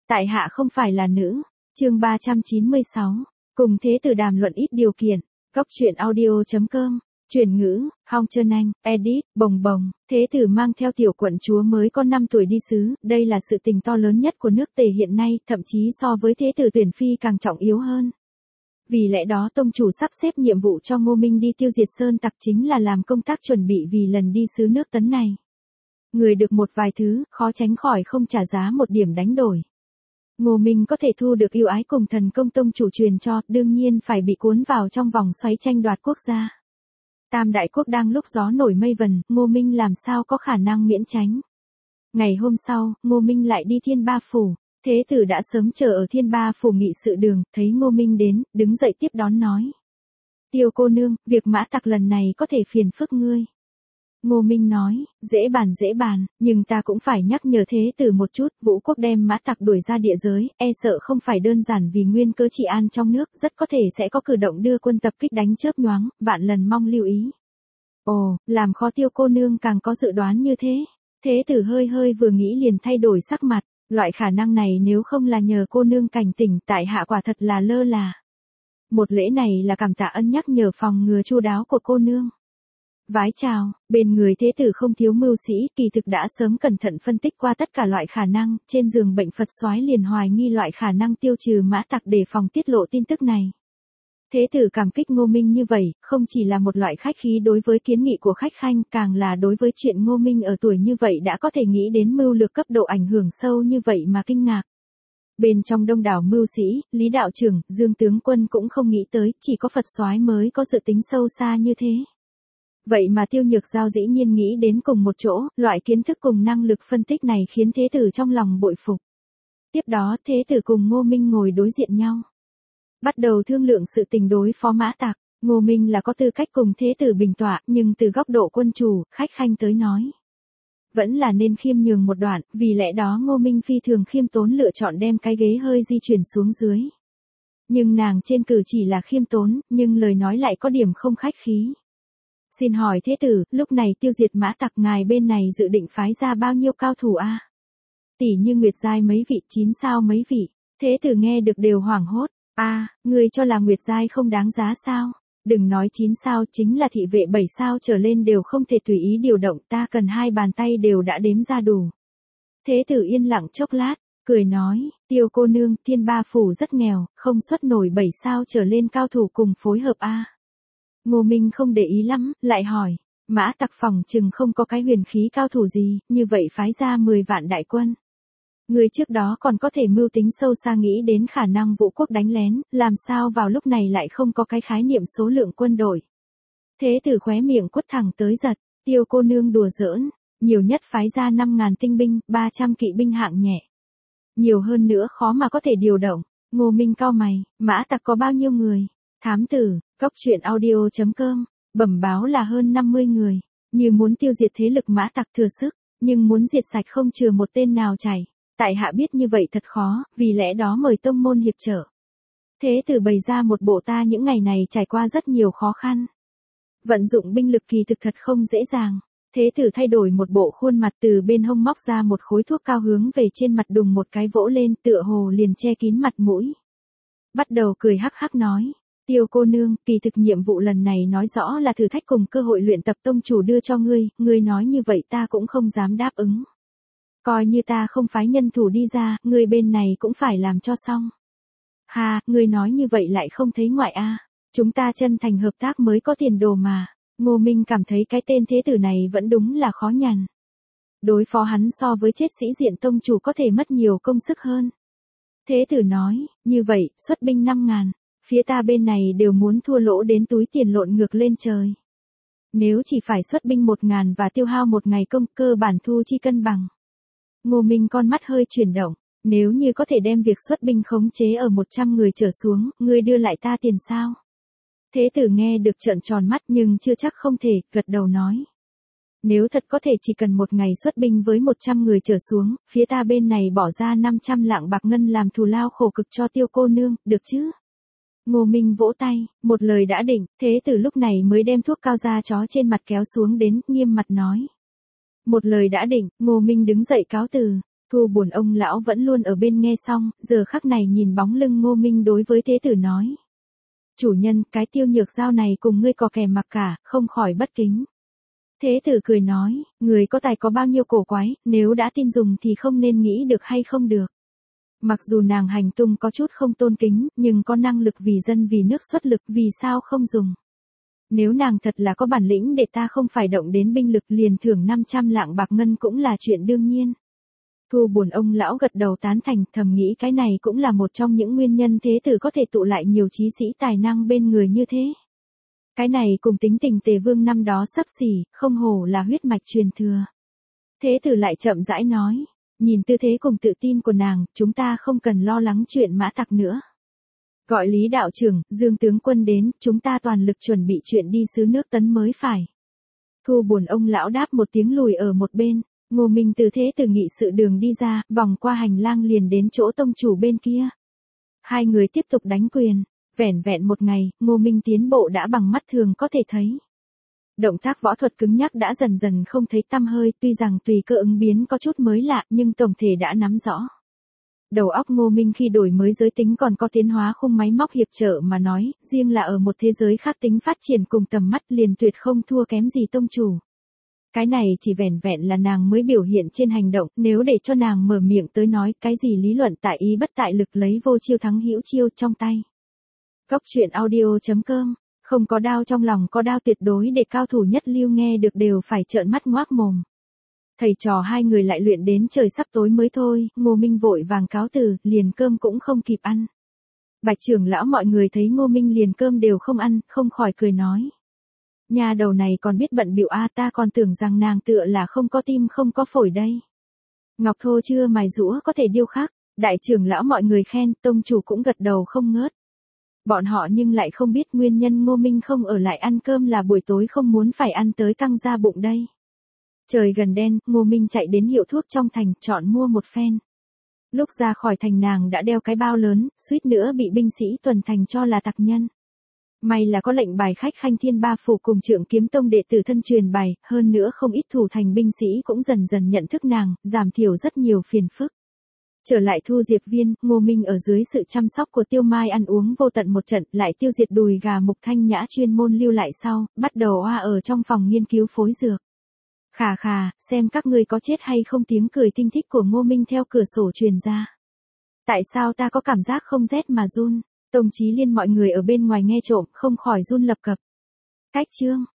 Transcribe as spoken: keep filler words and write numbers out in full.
Tại hạ không phải là nữ. Chương ba trăm chín mươi sáu. Cùng thế tử đàm luận ít điều kiện. Góc truyện audio chấm com. Chuyển ngữ, Hong Trân Anh, edit, bồng bồng. Thế tử mang theo tiểu quận chúa mới có năm tuổi đi sứ, đây là sự tình to lớn nhất của nước Tề hiện nay, thậm chí so với thế tử tuyển phi càng trọng yếu hơn. Vì lẽ đó tông chủ sắp xếp nhiệm vụ cho Ngô Minh đi tiêu diệt sơn tặc chính là làm công tác chuẩn bị vì lần đi sứ nước Tấn này. Người được một vài thứ, khó tránh khỏi không trả giá một điểm đánh đổi. Ngô Minh có thể thu được ưu ái cùng thần công tông chủ truyền cho, đương nhiên phải bị cuốn vào trong vòng xoáy tranh đoạt quốc gia. Tam đại quốc đang lúc gió nổi mây vần, Ngô Minh làm sao có khả năng miễn tránh. Ngày hôm sau, Ngô Minh lại đi Thiên Ba Phủ. Thế tử đã sớm chờ ở Thiên Ba Phủ nghị sự đường, thấy Ngô Minh đến, đứng dậy tiếp đón nói. Tiêu cô nương, việc mã tặc lần này có thể phiền phức ngươi. Ngô Minh nói, dễ bàn dễ bàn, nhưng ta cũng phải nhắc nhở thế tử một chút, Vũ quốc đem mã tặc đuổi ra địa giới, e sợ không phải đơn giản vì nguyên cớ trị an trong nước, rất có thể sẽ có cử động đưa quân tập kích đánh chớp nhoáng, vạn lần mong lưu ý. Ồ, làm khó Tiêu cô nương càng có dự đoán như thế. Thế tử hơi hơi vừa nghĩ liền thay đổi sắc mặt, loại khả năng này nếu không là nhờ cô nương cảnh tỉnh, tại hạ quả thật là lơ là. Một lễ này là cảm tạ ân nhắc nhở phòng ngừa chu đáo của cô nương. Vái chào, bên người thế tử không thiếu mưu sĩ, kỳ thực đã sớm cẩn thận phân tích qua tất cả loại khả năng, trên giường bệnh Phật soái liền hoài nghi loại khả năng tiêu trừ mã tặc để phòng tiết lộ tin tức này. Thế tử cảm kích Ngô Minh như vậy, không chỉ là một loại khách khí đối với kiến nghị của khách khanh, càng là đối với chuyện Ngô Minh ở tuổi như vậy đã có thể nghĩ đến mưu lược cấp độ ảnh hưởng sâu như vậy mà kinh ngạc. Bên trong đông đảo mưu sĩ, Lý đạo trưởng, Dương tướng quân cũng không nghĩ tới, chỉ có Phật soái mới có dự tính sâu xa như thế. Vậy mà Tiêu Nhược Giao dĩ nhiên nghĩ đến cùng một chỗ, loại kiến thức cùng năng lực phân tích này khiến thế tử trong lòng bội phục. Tiếp đó thế tử cùng Ngô Minh ngồi đối diện nhau. Bắt đầu thương lượng sự tình đối phó mã tặc, Ngô Minh là có tư cách cùng thế tử bình tọa, nhưng từ góc độ quân chủ, khách khanh tới nói. Vẫn là nên khiêm nhường một đoạn, vì lẽ đó Ngô Minh phi thường khiêm tốn lựa chọn đem cái ghế hơi di chuyển xuống dưới. Nhưng nàng trên cử chỉ là khiêm tốn, nhưng lời nói lại có điểm không khách khí. Xin hỏi thế tử, lúc này tiêu diệt mã tặc ngài bên này dự định phái ra bao nhiêu cao thủ a? À? Tỷ như Nguyệt Giai mấy vị, chín sao mấy vị. Thế tử nghe được đều hoảng hốt. A, à, ngươi cho là Nguyệt Giai không đáng giá sao? Đừng nói chín sao, chính là thị vệ bảy sao trở lên đều không thể tùy ý điều động, ta cần hai bàn tay đều đã đếm ra đủ. Thế tử yên lặng chốc lát, cười nói, Tiêu cô nương, Thiên Ba Phủ rất nghèo, không xuất nổi bảy sao trở lên cao thủ cùng phối hợp a. À? Ngô Minh không để ý lắm, lại hỏi, mã tặc phòng chừng không có cái huyền khí cao thủ gì, như vậy phái ra mười vạn đại quân. Người trước đó còn có thể mưu tính sâu xa nghĩ đến khả năng Vũ quốc đánh lén, làm sao vào lúc này lại không có cái khái niệm số lượng quân đội. Thế tử khóe miệng quất thẳng tới giật, Tiêu cô nương đùa giỡn, nhiều nhất phái ra năm ngàn tinh binh, ba trăm kỵ binh hạng nhẹ. Nhiều hơn nữa khó mà có thể điều động. Ngô Minh cau mày, mã tặc có bao nhiêu người? Thám tử, góc truyện audio chấm com, bẩm báo là hơn năm mươi người, như muốn tiêu diệt thế lực mã tặc thừa sức, nhưng muốn diệt sạch không chừa một tên nào chảy. Tại hạ biết như vậy thật khó, vì lẽ đó mời tông môn hiệp trợ. Thế tử bày ra một bộ ta những ngày này trải qua rất nhiều khó khăn. Vận dụng binh lực kỳ thực thật không dễ dàng. Thế tử thay đổi một bộ khuôn mặt từ bên hông móc ra một khối thuốc cao hướng về trên mặt đùng một cái vỗ lên tựa hồ liền che kín mặt mũi. Bắt đầu cười hắc hắc nói. Tiêu cô nương, kỳ thực nhiệm vụ lần này nói rõ là thử thách cùng cơ hội luyện tập tông chủ đưa cho ngươi, ngươi nói như vậy ta cũng không dám đáp ứng. Coi như ta không phái nhân thủ đi ra, ngươi bên này cũng phải làm cho xong. Ha, ngươi nói như vậy lại không thấy ngoại a. À. Chúng ta chân thành hợp tác mới có tiền đồ mà. Ngô Minh cảm thấy cái tên thế tử này vẫn đúng là khó nhằn. Đối phó hắn so với chết sĩ diện tông chủ có thể mất nhiều công sức hơn. Thế tử nói, như vậy, xuất binh năm ngàn. Phía ta bên này đều muốn thua lỗ đến túi tiền lộn ngược lên trời. Nếu chỉ phải xuất binh một ngàn và tiêu hao một ngày công, cơ bản thu chi cân bằng. Ngô Minh con mắt hơi chuyển động, nếu như có thể đem việc xuất binh khống chế ở một trăm người trở xuống, ngươi đưa lại ta tiền sao? Thế tử nghe được trợn tròn mắt nhưng chưa chắc không thể, gật đầu nói. Nếu thật có thể chỉ cần một ngày xuất binh với một trăm người trở xuống, phía ta bên này bỏ ra năm trăm lạng bạc ngân làm thù lao khổ cực cho Tiêu cô nương, được chứ? Ngô Minh vỗ tay, một lời đã định, thế tử lúc này mới đem thuốc cao da chó trên mặt kéo xuống đến, nghiêm mặt nói. Một lời đã định, Ngô Minh đứng dậy cáo từ. Thu Buồn ông lão vẫn luôn ở bên nghe xong, giờ khắc này nhìn bóng lưng Ngô Minh đối với thế tử nói. Chủ nhân, cái Tiêu Nhược Giao này cùng ngươi có kẻ mặc cả, không khỏi bất kính. Thế tử cười nói, người có tài có bao nhiêu cổ quái, nếu đã tin dùng thì không nên nghĩ được hay không được. Mặc dù nàng hành tung có chút không tôn kính, nhưng có năng lực vì dân vì nước xuất lực, vì sao không dùng. Nếu nàng thật là có bản lĩnh để ta không phải động đến binh lực, liền thưởng năm trăm lạng bạc ngân cũng là chuyện đương nhiên. Thu Buồn ông lão gật đầu tán thành, thầm nghĩ cái này cũng là một trong những nguyên nhân thế tử có thể tụ lại nhiều trí sĩ tài năng bên người như thế. Cái này cùng tính tình Tề Vương năm đó xấp xỉ, không hổ là huyết mạch truyền thừa. Thế tử lại chậm rãi nói, nhìn tư thế cùng tự tin của nàng, chúng ta không cần lo lắng chuyện mã tặc nữa. Gọi Lý đạo trưởng, Dương tướng quân đến, chúng ta toàn lực chuẩn bị chuyện đi xứ nước Tấn mới phải. Thu Buồn ông lão đáp một tiếng lùi ở một bên, Ngô Minh từ thế tử nghị sự đường đi ra, vòng qua hành lang liền đến chỗ tông chủ bên kia. Hai người tiếp tục đánh quyền, vẻn vẹn một ngày, Ngô Minh tiến bộ đã bằng mắt thường có thể thấy. Động tác võ thuật cứng nhắc đã dần dần không thấy tăm hơi, tuy rằng tùy cơ ứng biến có chút mới lạ nhưng tổng thể đã nắm rõ. Đầu óc Ngô Minh khi đổi mới giới tính còn có tiến hóa khung máy móc hiệp trợ mà nói, riêng là ở một thế giới khác tính phát triển cùng tầm mắt liền tuyệt không thua kém gì tông chủ. Cái này chỉ vẻn vẹn là nàng mới biểu hiện trên hành động, nếu để cho nàng mở miệng tới nói cái gì lý luận tại ý bất tại lực lấy vô chiêu thắng hữu chiêu trong tay. Góc truyện audio chấm com, không có đao trong lòng có đao tuyệt đối để cao thủ nhất lưu nghe được đều phải trợn mắt ngoác mồm. Thầy trò hai người lại luyện đến trời sắp tối mới thôi, Ngô Minh vội vàng cáo từ, liền cơm cũng không kịp ăn. Bạch trưởng lão mọi người thấy Ngô Minh liền cơm đều không ăn, không khỏi cười nói. Nhà đầu này còn biết bận bịu a, ta còn tưởng rằng nàng tựa là không có tim không có phổi đây. Ngọc thô chưa mài rũa có thể điêu khắc, đại trưởng lão mọi người khen, tông chủ cũng gật đầu không ngớt. Bọn họ nhưng lại không biết nguyên nhân Ngô Minh không ở lại ăn cơm là buổi tối không muốn phải ăn tới căng ra bụng đây. Trời gần đen, Ngô Minh chạy đến hiệu thuốc trong thành, chọn mua một phen. Lúc ra khỏi thành nàng đã đeo cái bao lớn, suýt nữa bị binh sĩ tuần thành cho là tặc nhân. May là có lệnh bài khách khanh thiên ba phủ cùng Trượng Kiếm Tông đệ tử thân truyền bày, hơn nữa không ít thủ thành binh sĩ cũng dần dần nhận thức nàng, giảm thiểu rất nhiều phiền phức. Trở lại Thu Diệp Viên, Ngô Minh ở dưới sự chăm sóc của Tiêu Mai ăn uống vô tận một trận, lại tiêu diệt đùi gà Mục Thanh Nhã chuyên môn lưu lại sau, bắt đầu oa ở trong phòng nghiên cứu phối dược. Khà khà, xem các ngươi có chết hay không, tiếng cười tinh thích của Ngô Minh theo cửa sổ truyền ra. Tại sao ta có cảm giác không rét mà run? Tông Chí Liên mọi người ở bên ngoài nghe trộm, không khỏi run lập cập. Cách chương